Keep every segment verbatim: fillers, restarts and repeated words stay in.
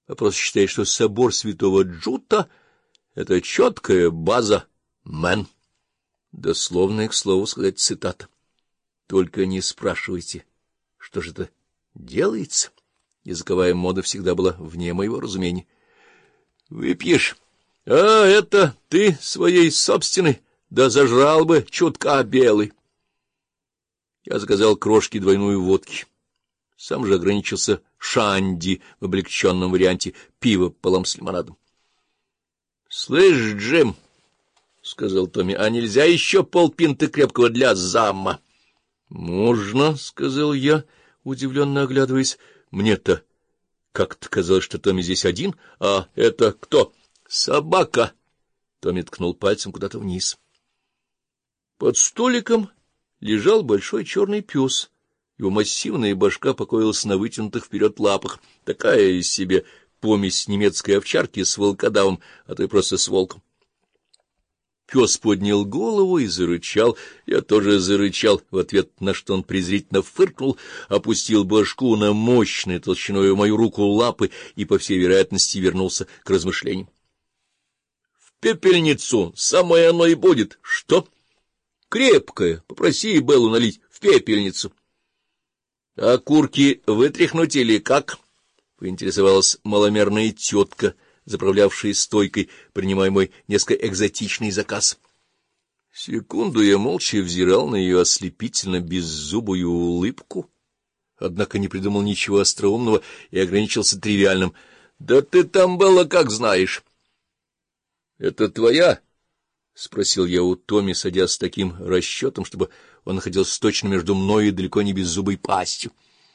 а просто считает, что собор святого Джута — это четкая база «Мэн». Дословно, к слову сказать, цитата. Только не спрашивайте, что же это делается. Языковая мода всегда была вне моего разумения. Выпьешь? А это ты своей собственной, да зажрал бы чутка белый. Я заказал крошки двойную водки. Сам же ограничился шанди в облегченном варианте, пиво пополам с лимонадом. — Слышь, Джим, — сказал Томми, — а нельзя еще полпинты крепкого для зама? — Можно, — сказал я, удивленно оглядываясь. Мне-то как-то казалось, что Томми здесь один, а это кто? — Собака. Томми ткнул пальцем куда-то вниз. Под столиком лежал большой черный пес. Его массивная башка покоилась на вытянутых вперед лапах. Такая из себе помесь немецкой овчарки с волкодавом, а то и просто с волком. Пес поднял голову и зарычал. Я тоже зарычал, в ответ на что он презрительно фыркнул, опустил башку на мощной толщиной в мою руку лапы и, по всей вероятности, вернулся к размышлениям. — В пепельницу самое оно и будет. — Что? — Крепкое. Попроси Беллу налить в пепельницу. — А курки вытряхнуть или как? — поинтересовалась маломерная тетка, заправлявшая стойкой, принимая мой несколько экзотичный заказ. Секунду я молча взирал на ее ослепительно беззубую улыбку, однако не придумал ничего остроумного и ограничился тривиальным. — Да ты там была, как знаешь. — Это твоя? — спросил я у Томми, садясь с таким расчетом, чтобы он находился точно между мной и далеко не беззубой пастью.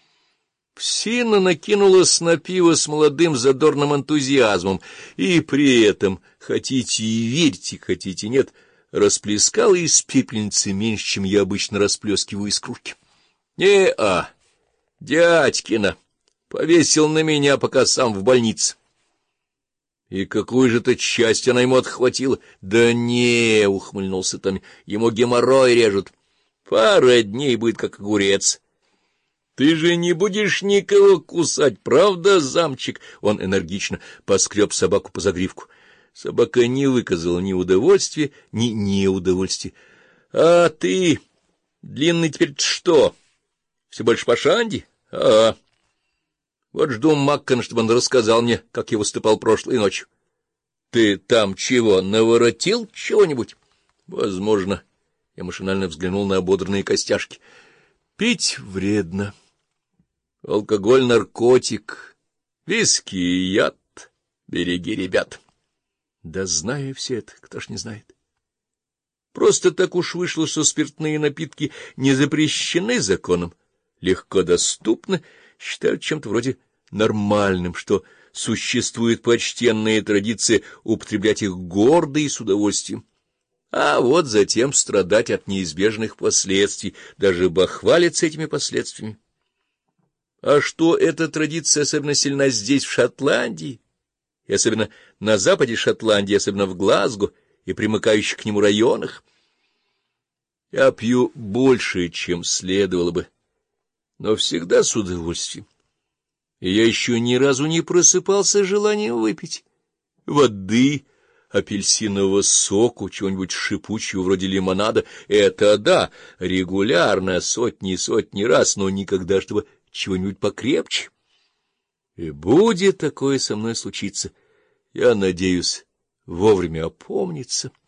Псина накинулась на пиво с молодым задорным энтузиазмом, и при этом, хотите и верьте, хотите нет, расплескала из пепельницы меньше, чем я обычно расплескиваю из кружки. — Не-а, дядькина, повесил на меня, пока сам в больнице. — И какое же это счастье она ему отхватила? — Да не, — ухмыльнулся Томми, — ему геморрой режут. Пара дней будет как огурец. — Ты же не будешь никого кусать, правда, замчик? Он энергично поскреб собаку по загривку. Собака не выказала ни удовольствия, ни неудовольствия. — А ты, длинный, теперь что? Все больше по шанди? — А, вот жду Маккана, чтобы он рассказал мне, как я выступал прошлой ночью. — Ты там чего, наворотил чего-нибудь? — Возможно. Я машинально взглянул на ободранные костяшки. — Пить вредно. Алкоголь — наркотик, виски — яд. Береги, ребят. Да знаю все это, кто ж не знает. Просто так уж вышло, что спиртные напитки не запрещены законом, легко доступны, считают чем-то вроде нормальным, что существует почтенная традиция употреблять их гордо и с удовольствием. А вот затем страдать от неизбежных последствий, даже бахвалиться этими последствиями. А что эта традиция особенно сильна здесь, в Шотландии, и особенно на западе Шотландии, особенно в Глазго и примыкающих к нему районах? Я пью больше, чем следовало бы, но всегда с удовольствием. И я еще ни разу не просыпался желанием выпить воды, апельсинового соку, чего-нибудь шипучего вроде лимонада. Это да, регулярно, сотни и сотни раз, но никогда чтобы чего-нибудь покрепче. И будет такое со мной случиться. Я надеюсь вовремя опомниться.